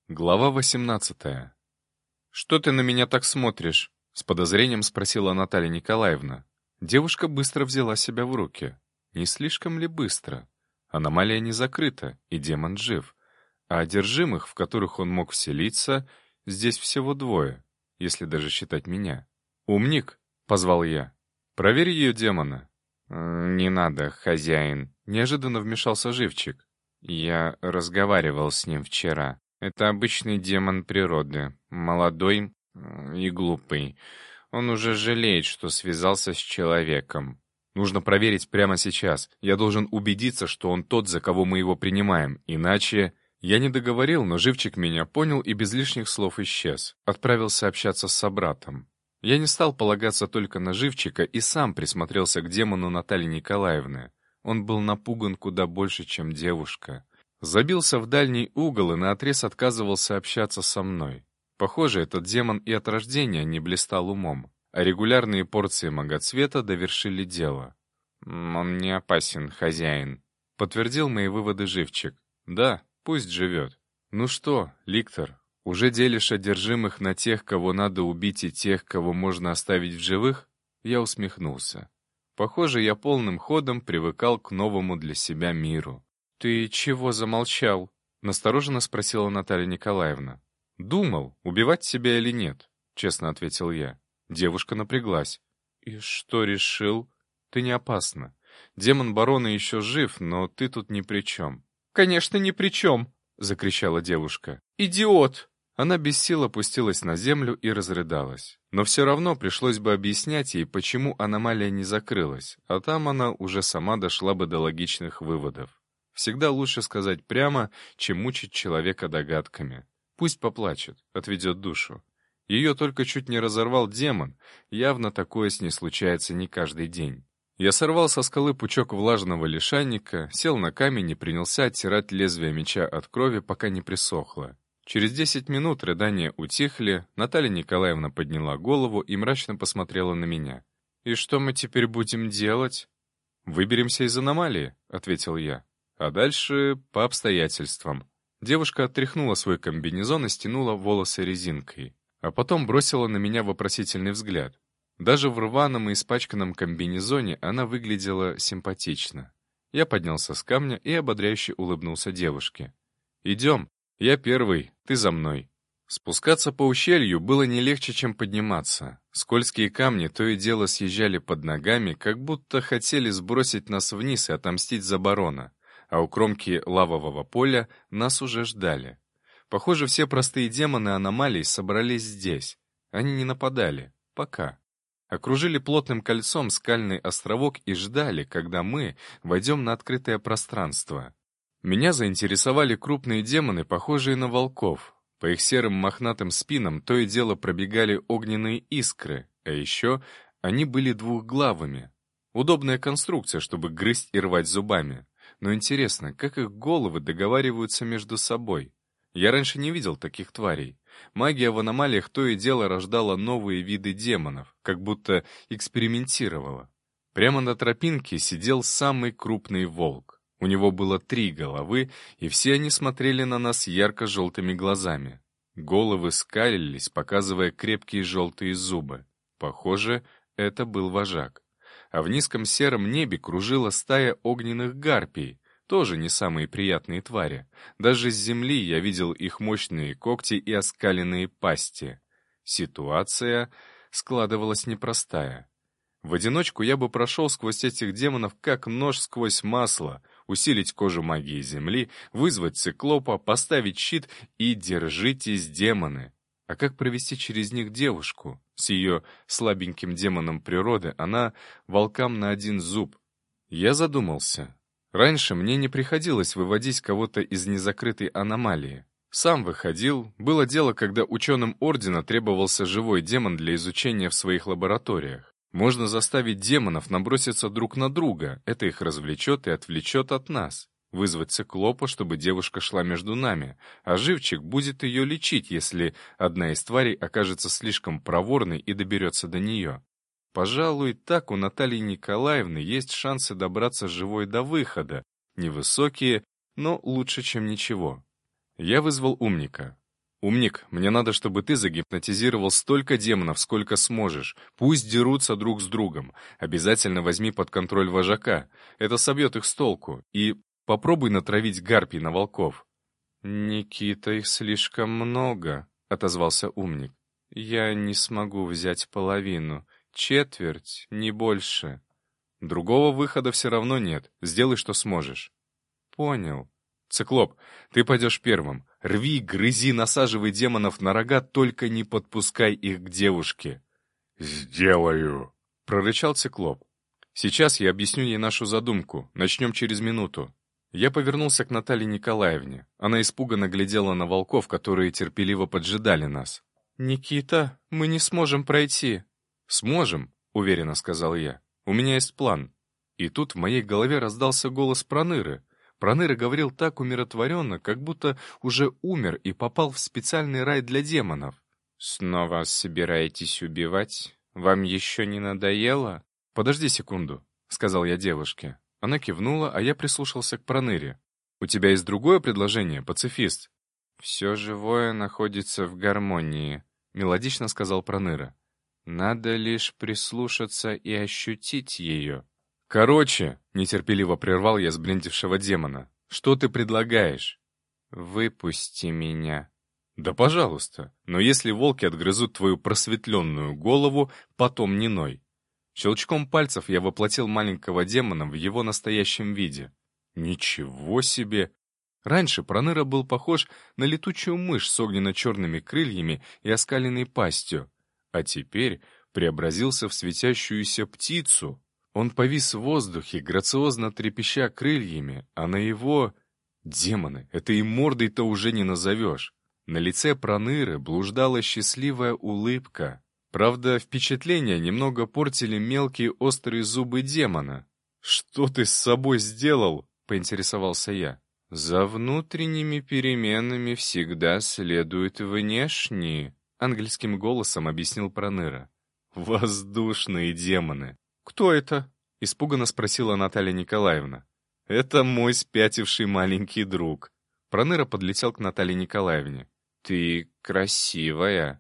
Глава 18. «Что ты на меня так смотришь?» — с подозрением спросила Наталья Николаевна. Девушка быстро взяла себя в руки. Не слишком ли быстро? Аномалия не закрыта, и демон жив. А одержимых, в которых он мог вселиться, здесь всего двое, если даже считать меня. «Умник!» — позвал я. «Проверь ее демона». «Не надо, хозяин», — неожиданно вмешался живчик. «Я разговаривал с ним вчера. Это обычный демон природы, молодой и глупый. Он уже жалеет, что связался с человеком». «Нужно проверить прямо сейчас. Я должен убедиться, что он тот, за кого мы его принимаем. Иначе...» Я не договорил, но живчик меня понял и без лишних слов исчез. Отправился общаться с собратом. Я не стал полагаться только на живчика и сам присмотрелся к демону Натальи Николаевны. Он был напуган куда больше, чем девушка. Забился в дальний угол и наотрез отказывался общаться со мной. Похоже, этот демон и от рождения не блистал умом, а регулярные порции магоцвета довершили дело. «Он не опасен, хозяин», — подтвердил мои выводы живчик. «Да, пусть живет. Ну что, Ликтор, уже делишь одержимых на тех, кого надо убить, и тех, кого можно оставить в живых?» Я усмехнулся. Похоже, я полным ходом привыкал к новому для себя миру. «Ты чего замолчал?» — настороженно спросила Наталья Николаевна. «Думал, убивать себя или нет», — честно ответил я. Девушка напряглась. «И что решил?» «Ты не опасна. Демон барона еще жив, но ты тут ни при чем». «Конечно, ни при чем!» — закричала девушка. «Идиот!» Она без сил опустилась на землю и разрыдалась. Но все равно пришлось бы объяснять ей, почему аномалия не закрылась, а там она уже сама дошла бы до логичных выводов. Всегда лучше сказать прямо, чем мучить человека догадками. Пусть поплачет, отведет душу. Ее только чуть не разорвал демон, явно такое с ней случается не каждый день. Я сорвал со скалы пучок влажного лишайника, сел на камень и принялся оттирать лезвие меча от крови, пока не присохло. Через 10 минут рыдания утихли, Наталья Николаевна подняла голову и мрачно посмотрела на меня. «И что мы теперь будем делать?» «Выберемся из аномалии», — ответил я. «А дальше по обстоятельствам». Девушка отряхнула свой комбинезон и стянула волосы резинкой, а потом бросила на меня вопросительный взгляд. Даже в рваном и испачканном комбинезоне она выглядела симпатично. Я поднялся с камня и ободряюще улыбнулся девушке. «Идем. Я первый, ты за мной». Спускаться по ущелью было не легче, чем подниматься. Скользкие камни то и дело съезжали под ногами, как будто хотели сбросить нас вниз и отомстить за барона. А у кромки лавового поля нас уже ждали. Похоже, все простые демоны аномалий собрались здесь. Они не нападали. Пока. Окружили плотным кольцом скальный островок и ждали, когда мы войдем на открытое пространство. Меня заинтересовали крупные демоны, похожие на волков. По их серым мохнатым спинам то и дело пробегали огненные искры, а еще они были двухглавыми. Удобная конструкция, чтобы грызть и рвать зубами. Но интересно, как их головы договариваются между собой? Я раньше не видел таких тварей. Магия в аномалиях то и дело рождала новые виды демонов, как будто экспериментировала. Прямо на тропинке сидел самый крупный волк. У него было 3 головы, и все они смотрели на нас ярко-желтыми глазами. Головы скалились, показывая крепкие желтые зубы. Похоже, это был вожак. А в низком сером небе кружила стая огненных гарпий, тоже не самые приятные твари. Даже с земли я видел их мощные когти и оскаленные пасти. Ситуация складывалась непростая. В одиночку я бы прошел сквозь этих демонов как нож сквозь масло, усилить кожу магии земли, вызвать циклопа, поставить щит и держитесь, демоны. А как провести через них девушку? С ее слабеньким демоном природы она волкам на один зуб. Я задумался. Раньше мне не приходилось выводить кого-то из незакрытой аномалии. Сам выходил. Было дело, когда ученым Ордена требовался живой демон для изучения в своих лабораториях. Можно заставить демонов наброситься друг на друга, это их развлечет и отвлечет от нас. Вызвать циклопа, чтобы девушка шла между нами, а живчик будет ее лечить, если одна из тварей окажется слишком проворной и доберется до нее. Пожалуй, так у Натальи Николаевны есть шансы добраться живой до выхода. Невысокие, но лучше, чем ничего. Я вызвал умника. «Умник, мне надо, чтобы ты загипнотизировал столько демонов, сколько сможешь. Пусть дерутся друг с другом. Обязательно возьми под контроль вожака. Это собьет их с толку. И попробуй натравить гарпий на волков». «Никита, их слишком много», — отозвался умник. «Я не смогу взять половину. Четверть, не больше». «Другого выхода все равно нет. Сделай, что сможешь». «Понял». «Циклоп, ты пойдешь первым. Рви, грызи, насаживай демонов на рога, только не подпускай их к девушке». «Сделаю», — прорычал Циклоп. «Сейчас я объясню ей нашу задумку. Начнем через минуту». Я повернулся к Наталье Николаевне. Она испуганно глядела на волков, которые терпеливо поджидали нас. «Никита, мы не сможем пройти». «Сможем», — уверенно сказал я. «У меня есть план». И тут в моей голове раздался голос Проныры. Проныра говорил так умиротворенно, как будто уже умер и попал в специальный рай для демонов. «Снова собираетесь убивать? Вам еще не надоело?» «Подожди секунду», — сказал я девушке. Она кивнула, а я прислушался к Проныре. «У тебя есть другое предложение, пацифист?» «Все живое находится в гармонии», — мелодично сказал Проныра. «Надо лишь прислушаться и ощутить ее». «Короче», — нетерпеливо прервал я сблендившего демона, — «что ты предлагаешь?» «Выпусти меня». «Да пожалуйста, но если волки отгрызут твою просветленную голову, потом не ной». Щелчком пальцев я воплотил маленького демона в его настоящем виде. Ничего себе! Раньше Проныра был похож на летучую мышь с огненно-черными крыльями и оскаленной пастью, а теперь преобразился в светящуюся птицу. Он повис в воздухе, грациозно трепеща крыльями, а на его... Демоны, это и мордой-то уже не назовешь. На лице Проныры блуждала счастливая улыбка. Правда, впечатление немного портили мелкие острые зубы демона. «Что ты с собой сделал?» — поинтересовался я. «За внутренними переменами всегда следуют внешние», — ангельским голосом объяснил Проныра. «Воздушные демоны». «Кто это?» — испуганно спросила Наталья Николаевна. «Это мой спятивший маленький друг». Проныра подлетел к Наталье Николаевне. «Ты красивая».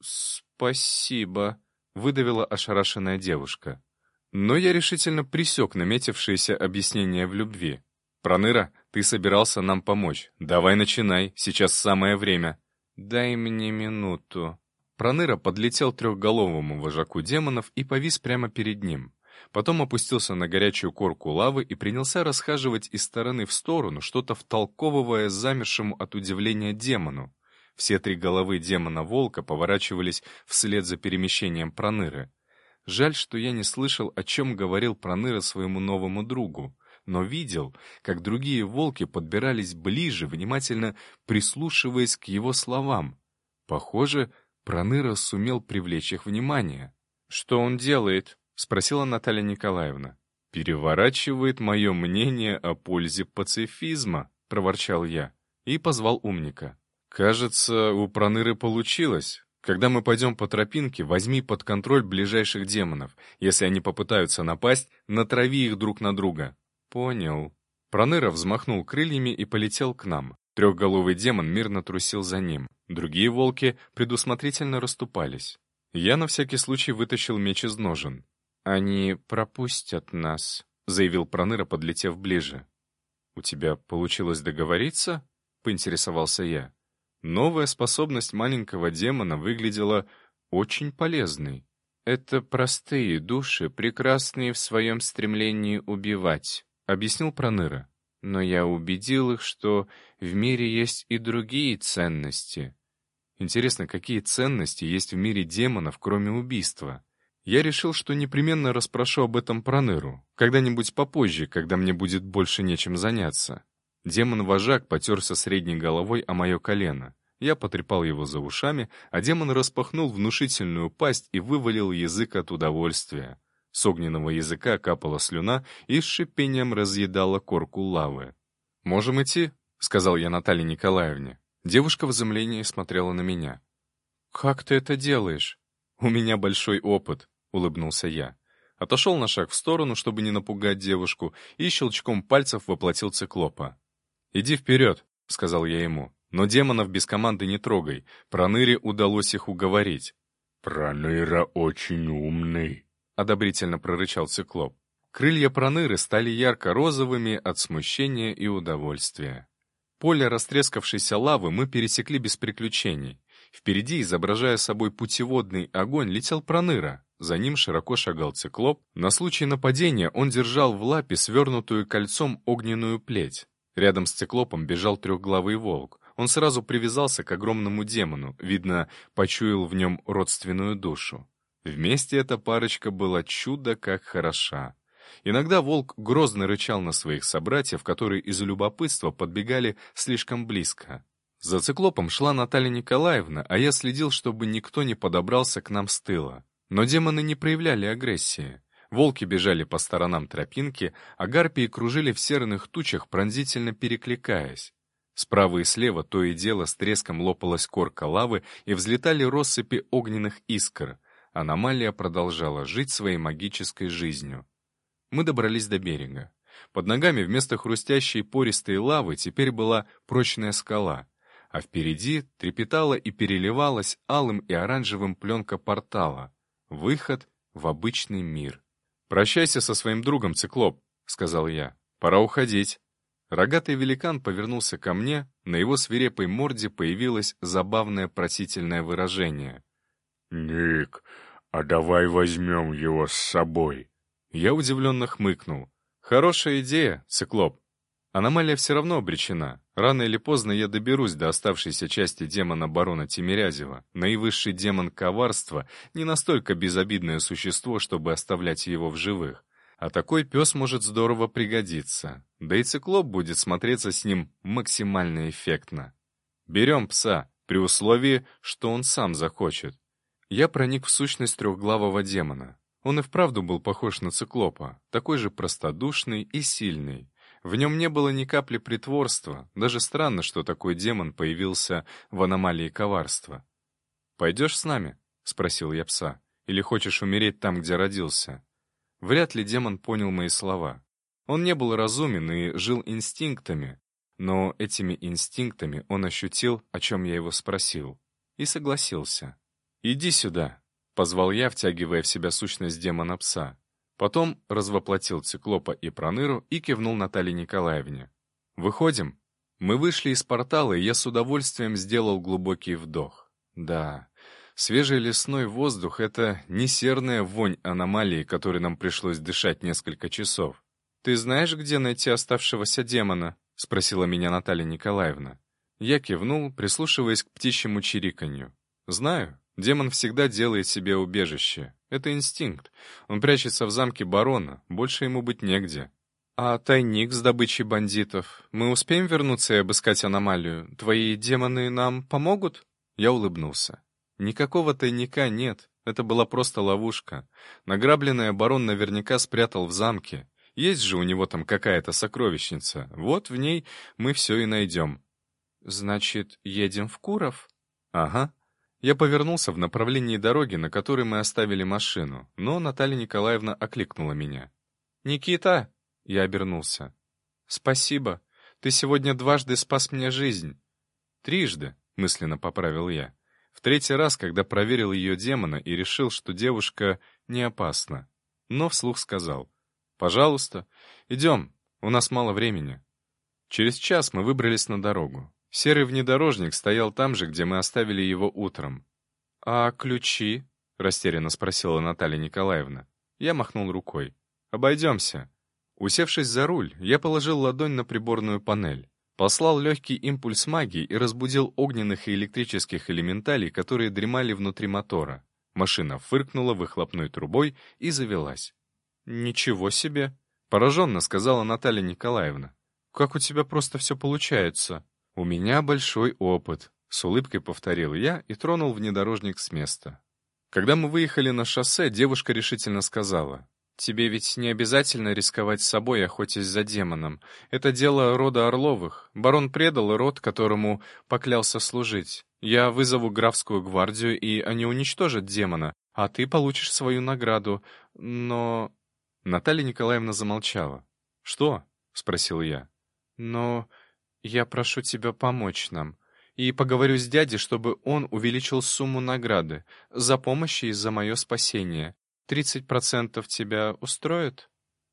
«Спасибо», — выдавила ошарашенная девушка. Но я решительно пресек наметившееся объяснение в любви. «Проныра, ты собирался нам помочь. Давай начинай, сейчас самое время». «Дай мне минуту». Проныра подлетел к трехголовому вожаку демонов и повис прямо перед ним. Потом опустился на горячую корку лавы и принялся расхаживать из стороны в сторону, что-то втолковывая замершему от удивления демону. Все три головы демона-волка поворачивались вслед за перемещением Проныры. Жаль, что я не слышал, о чем говорил Проныра своему новому другу, но видел, как другие волки подбирались ближе, внимательно прислушиваясь к его словам. Похоже, Проныра сумел привлечь их внимание. «Что он делает?» — спросила Наталья Николаевна. «Переворачивает мое мнение о пользе пацифизма», — проворчал я, и позвал умника. «Кажется, у Проныры получилось. Когда мы пойдем по тропинке, возьми под контроль ближайших демонов. Если они попытаются напасть, натрави их друг на друга». «Понял». Проныра взмахнул крыльями и полетел к нам. Трехголовый демон мирно трусил за ним. Другие волки предусмотрительно расступались. Я на всякий случай вытащил меч из ножен. «Они пропустят нас», — заявил Проныра, подлетев ближе. «У тебя получилось договориться?» — поинтересовался я. Новая способность маленького демона выглядела очень полезной. «Это простые души, прекрасные в своем стремлении убивать», — объяснил Проныра. «Но я убедил их, что в мире есть и другие ценности». Интересно, какие ценности есть в мире демонов, кроме убийства? Я решил, что непременно расспрошу об этом Проныру, когда-нибудь попозже, когда мне будет больше нечем заняться. Демон-вожак потерся средней головой о мое колено. Я потрепал его за ушами, а демон распахнул внушительную пасть и вывалил язык от удовольствия. С огненного языка капала слюна и с шипением разъедала корку лавы. «Можем идти?» — сказал я Наталье Николаевне. Девушка в изумлении смотрела на меня. «Как ты это делаешь?» «У меня большой опыт», — улыбнулся я. Отошел на шаг в сторону, чтобы не напугать девушку, и щелчком пальцев воплотил циклопа. «Иди вперед», — сказал я ему, — Но демонов без команды не трогай. Проныре удалось их уговорить. «Проныра очень умный», — одобрительно прорычал циклоп. Крылья Проныры стали ярко-розовыми от смущения и удовольствия. Поле растрескавшейся лавы мы пересекли без приключений. Впереди, изображая собой путеводный огонь, летел Проныра. За ним широко шагал циклоп. На случай нападения он держал в лапе свернутую кольцом огненную плеть. Рядом с циклопом бежал трехглавый волк. Он сразу привязался к огромному демону, видно, почуял в нем родственную душу. Вместе эта парочка была чудо как хороша. Иногда волк грозно рычал на своих собратьев, которые из любопытства подбегали слишком близко. За циклопом шла Наталья Николаевна, а я следил, чтобы никто не подобрался к нам с тыла. Но демоны не проявляли агрессии. Волки бежали по сторонам тропинки, а гарпии кружили в серных тучах, пронзительно перекликаясь. Справа и слева то и дело с треском лопалась корка лавы и взлетали россыпи огненных искр. Аномалия продолжала жить своей магической жизнью. Мы добрались до берега. Под ногами вместо хрустящей пористой лавы теперь была прочная скала, а впереди трепетала и переливалась алым и оранжевым пленка портала. Выход в обычный мир. «Прощайся со своим другом, Циклоп», — сказал я. «Пора уходить». Рогатый великан повернулся ко мне, на его свирепой морде появилось забавное просительное выражение. «Ник, а давай возьмем его с собой». Я удивленно хмыкнул. «Хорошая идея, Циклоп. Аномалия все равно обречена. Рано или поздно я доберусь до оставшейся части демона барона Тимирязева. Наивысший демон коварства — не настолько безобидное существо, чтобы оставлять его в живых. А такой пес может здорово пригодиться. Да и Циклоп будет смотреться с ним максимально эффектно. Берем пса, при условии, что он сам захочет». Я проник в сущность трехглавого демона. Он и вправду был похож на циклопа, такой же простодушный и сильный. В нем не было ни капли притворства, даже странно, что такой демон появился в аномалии коварства. «Пойдешь с нами?» — спросил я пса. «Или хочешь умереть там, где родился?» Вряд ли демон понял мои слова. Он не был разумен и жил инстинктами, но этими инстинктами он ощутил, о чем я его спросил, и согласился. «Иди сюда», — позвал я, втягивая в себя сущность демона-пса. Потом развоплотил Циклопа и Проныру и кивнул Наталье Николаевне. «Выходим?» Мы вышли из портала, и я с удовольствием сделал глубокий вдох. Да, свежий лесной воздух — это не серная вонь аномалии, которой нам пришлось дышать несколько часов. «Ты знаешь, где найти оставшегося демона?» — спросила меня Наталья Николаевна. Я кивнул, прислушиваясь к птичьему чириканью. «Знаю. Демон всегда делает себе убежище. Это инстинкт. Он прячется в замке барона, больше ему быть негде». «А тайник с добычей бандитов? Мы успеем вернуться и обыскать аномалию? Твои демоны нам помогут?» Я улыбнулся. «Никакого тайника нет. Это была просто ловушка. Награбленное барон наверняка спрятал в замке. Есть же у него там какая-то сокровищница. Вот в ней мы все и найдем». «Значит, едем в Куров?» «Ага». Я повернулся в направлении дороги, на которой мы оставили машину, но Наталья Николаевна окликнула меня. «Никита!» — я обернулся. «Спасибо. Ты сегодня дважды спас мне жизнь». «Трижды», — мысленно поправил я. В третий раз, когда проверил ее демона и решил, что девушка не опасна. Но вслух сказал: «Пожалуйста, идем, у нас мало времени». Через час мы выбрались на дорогу. Серый внедорожник стоял там же, где мы оставили его утром. «А ключи?» — растерянно спросила Наталья Николаевна. Я махнул рукой. «Обойдемся». Усевшись за руль, я положил ладонь на приборную панель, послал легкий импульс магии и разбудил огненных и электрических элементалей, которые дремали внутри мотора. Машина фыркнула выхлопной трубой и завелась. «Ничего себе!» — пораженно сказала Наталья Николаевна. «Как у тебя просто все получается?» «У меня большой опыт», — с улыбкой повторил я и тронул внедорожник с места. Когда мы выехали на шоссе, девушка решительно сказала: «Тебе ведь не обязательно рисковать собой, охотясь за демоном. Это дело рода Орловых. Барон предал род, которому поклялся служить. Я вызову графскую гвардию, и они уничтожат демона, а ты получишь свою награду. Но...» Наталья Николаевна замолчала. «Что?» — спросил я. «Но... я прошу тебя помочь нам. И поговорю с дядей, чтобы он увеличил сумму награды за помощь и за мое спасение. 30% тебя устроит?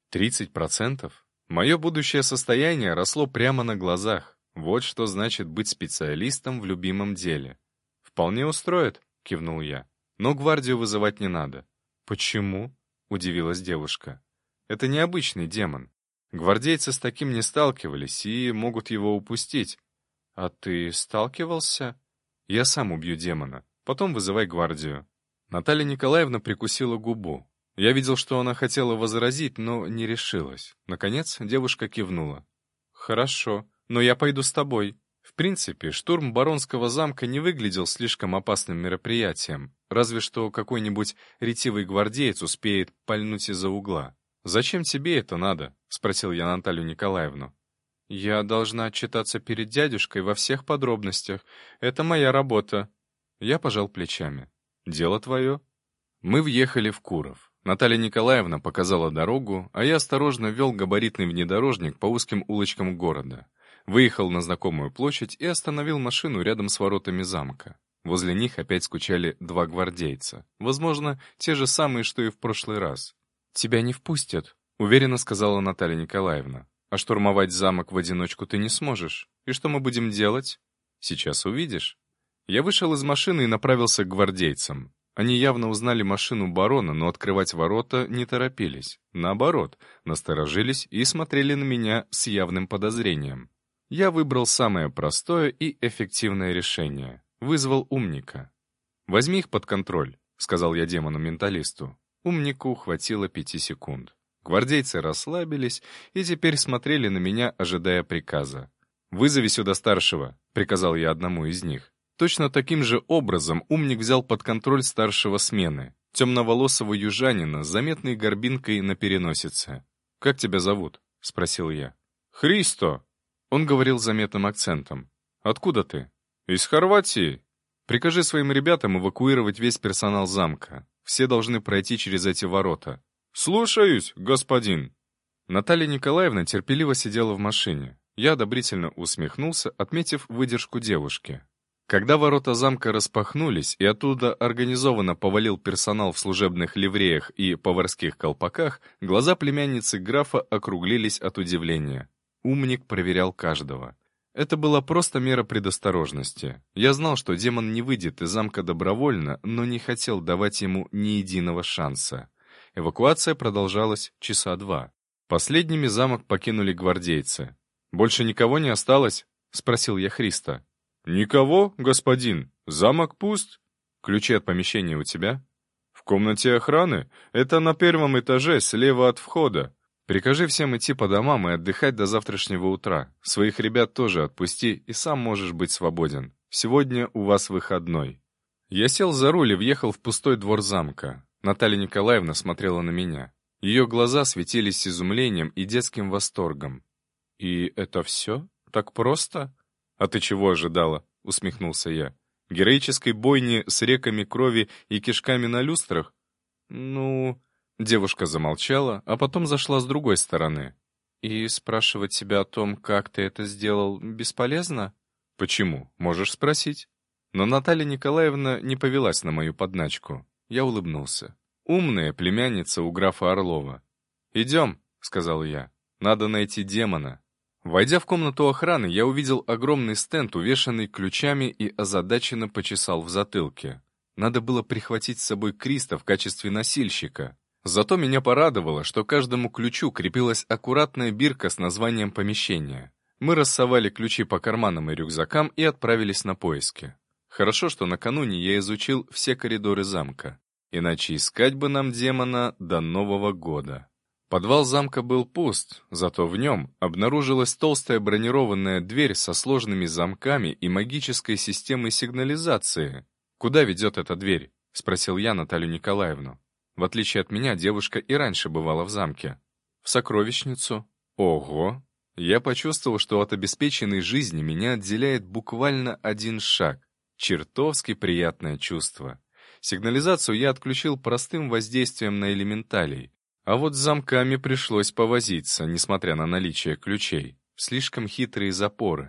30%? Мое будущее состояние росло прямо на глазах. Вот что значит быть специалистом в любимом деле. «Вполне устроит», — кивнул я. «Но гвардию вызывать не надо». «Почему?» — удивилась девушка. «Это необычный демон. Гвардейцы с таким не сталкивались и могут его упустить». «А ты сталкивался?» «Я сам убью демона. Потом вызывай гвардию». Наталья Николаевна прикусила губу. Я видел, что она хотела возразить, но не решилась. Наконец девушка кивнула. «Хорошо, но я пойду с тобой». В принципе, штурм Баронского замка не выглядел слишком опасным мероприятием, разве что какой-нибудь ретивый гвардеец успеет пальнуть из-за угла. «Зачем тебе это надо?» — спросил я Наталью Николаевну. «Я должна отчитаться перед дядюшкой во всех подробностях. Это моя работа». Я пожал плечами. «Дело твое». Мы въехали в Куров. Наталья Николаевна показала дорогу, а я осторожно вел габаритный внедорожник по узким улочкам города. Выехал на знакомую площадь и остановил машину рядом с воротами замка. Возле них опять скучали два гвардейца. Возможно, те же самые, что и в прошлый раз. «Тебя не впустят», — уверенно сказала Наталья Николаевна. «А штурмовать замок в одиночку ты не сможешь. И что мы будем делать?» «Сейчас увидишь». Я вышел из машины и направился к гвардейцам. Они явно узнали машину барона, но открывать ворота не торопились. Наоборот, насторожились и смотрели на меня с явным подозрением. Я выбрал самое простое и эффективное решение. Вызвал умника. «Возьми их под контроль», — сказал я демону-менталисту. Умнику хватило 5 секунд. Гвардейцы расслабились и теперь смотрели на меня, ожидая приказа. «Вызови сюда старшего», — приказал я одному из них. Точно таким же образом умник взял под контроль старшего смены, темноволосого южанина с заметной горбинкой на переносице. «Как тебя зовут?» — спросил я. «Христо!» Он говорил с заметным акцентом. «Откуда ты?» «Из Хорватии». «Прикажи своим ребятам эвакуировать весь персонал замка. Все должны пройти через эти ворота». «Слушаюсь, господин». Наталья Николаевна терпеливо сидела в машине. Я одобрительно усмехнулся, отметив выдержку девушки. Когда ворота замка распахнулись, и оттуда организованно повалил персонал в служебных ливреях и поварских колпаках, глаза племянницы графа округлились от удивления. Умник проверял каждого. Это была просто мера предосторожности. Я знал, что демон не выйдет из замка добровольно, но не хотел давать ему ни единого шанса. Эвакуация продолжалась часа 2. Последними замок покинули гвардейцы. «Больше никого не осталось?» — спросил я Христа. «Никого, господин. Замок пуст. Ключи от помещения у тебя?» «В комнате охраны. Это на 1-м этаже, слева от входа. Прикажи всем идти по домам и отдыхать до завтрашнего утра. Своих ребят тоже отпусти, и сам можешь быть свободен. Сегодня у вас выходной». Я сел за руль и въехал в пустой двор замка. Наталья Николаевна смотрела на меня. Ее глаза светились изумлением и детским восторгом. «И это все? Так просто?» «А ты чего ожидала?» — усмехнулся я. «Героической бойни с реками крови и кишками на люстрах?» «Ну...» — девушка замолчала, а потом зашла с другой стороны. «И спрашивать тебя о том, как ты это сделал, бесполезно?» «Почему? Можешь спросить». Но Наталья Николаевна не повелась на мою подначку. Я улыбнулся. «Умная племянница у графа Орлова». «Идем», — сказал я. «Надо найти демона». Войдя в комнату охраны, я увидел огромный стенд, увешанный ключами, и озадаченно почесал в затылке. Надо было прихватить с собой Криста в качестве носильщика. Зато меня порадовало, что к каждому ключу крепилась аккуратная бирка с названием помещения. Мы рассовали ключи по карманам и рюкзакам и отправились на поиски. Хорошо, что накануне я изучил все коридоры замка. Иначе искать бы нам демона до Нового года. Подвал замка был пуст, зато в нем обнаружилась толстая бронированная дверь со сложными замками и магической системой сигнализации. «Куда ведет эта дверь?» — спросил я Наталью Николаевну. В отличие от меня, девушка и раньше бывала в замке. «В сокровищницу». «Ого!» Я почувствовал, что от обеспеченной жизни меня отделяет буквально один шаг. Чертовски приятное чувство. Сигнализацию я отключил простым воздействием на элементалей. А вот с замками пришлось повозиться, несмотря на наличие ключей. Слишком хитрые запоры.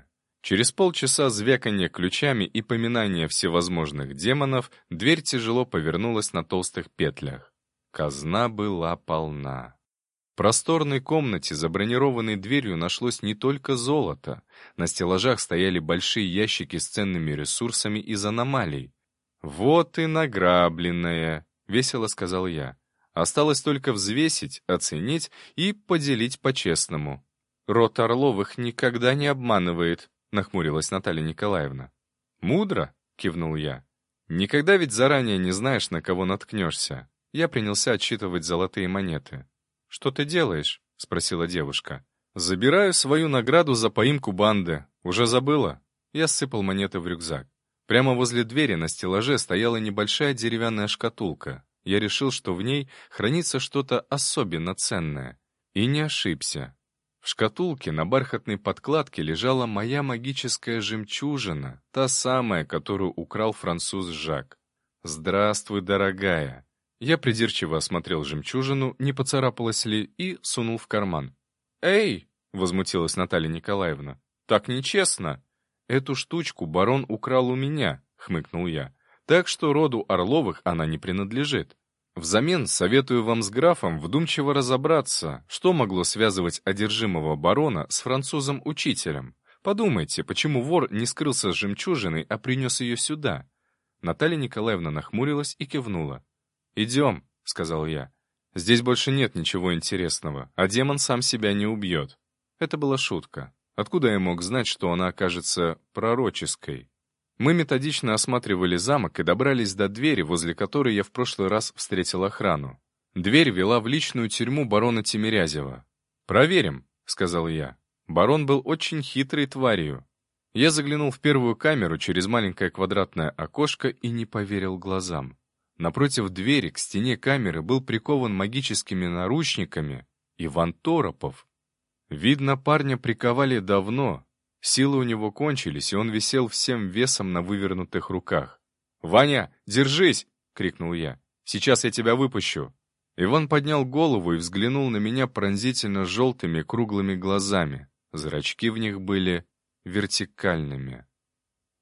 Через полчаса звяканья ключами и поминания всевозможных демонов дверь тяжело повернулась на толстых петлях. Казна была полна. В просторной комнате за бронированной дверью нашлось не только золото. На стеллажах стояли большие ящики с ценными ресурсами из аномалий. «Вот и награбленное», — весело сказал я. «Осталось только взвесить, оценить и поделить по-честному». «Род Орловых никогда не обманывает», — нахмурилась Наталья Николаевна. «Мудро», — кивнул я. «Никогда ведь заранее не знаешь, на кого наткнешься». Я принялся отсчитывать золотые монеты. «Что ты делаешь?» — спросила девушка. «Забираю свою награду за поимку банды. Уже забыла?» Я сыпал монеты в рюкзак. Прямо возле двери на стеллаже стояла небольшая деревянная шкатулка. Я решил, что в ней хранится что-то особенно ценное. И не ошибся. В шкатулке на бархатной подкладке лежала моя магическая жемчужина, та самая, которую украл француз Жак. «Здравствуй, дорогая!» Я придирчиво осмотрел жемчужину, не поцарапалась ли, и сунул в карман. «Эй!» — возмутилась Наталья Николаевна. «Так нечестно!» «Эту штучку барон украл у меня», — хмыкнул я. «Так что роду Орловых она не принадлежит. Взамен советую вам с графом вдумчиво разобраться, что могло связывать одержимого барона с французом-учителем. Подумайте, почему вор не скрылся с жемчужиной, а принес ее сюда?» Наталья Николаевна нахмурилась и кивнула. «Идем», — сказал я. «Здесь больше нет ничего интересного, а демон сам себя не убьет». Это была шутка. Откуда я мог знать, что она окажется пророческой? Мы методично осматривали замок и добрались до двери, возле которой я в прошлый раз встретил охрану. Дверь вела в личную тюрьму барона Тимирязева. «Проверим», — сказал я. Барон был очень хитрой тварью. Я заглянул в первую камеру через маленькое квадратное окошко и не поверил глазам. Напротив двери к стене камеры был прикован магическими наручниками Иван Торопов. Видно, парня приковали давно. Силы у него кончились, и он висел всем весом на вывернутых руках. «Ваня, держись!» — крикнул я. «Сейчас я тебя выпущу!» Иван поднял голову и взглянул на меня пронзительно желтыми круглыми глазами. Зрачки в них были вертикальными.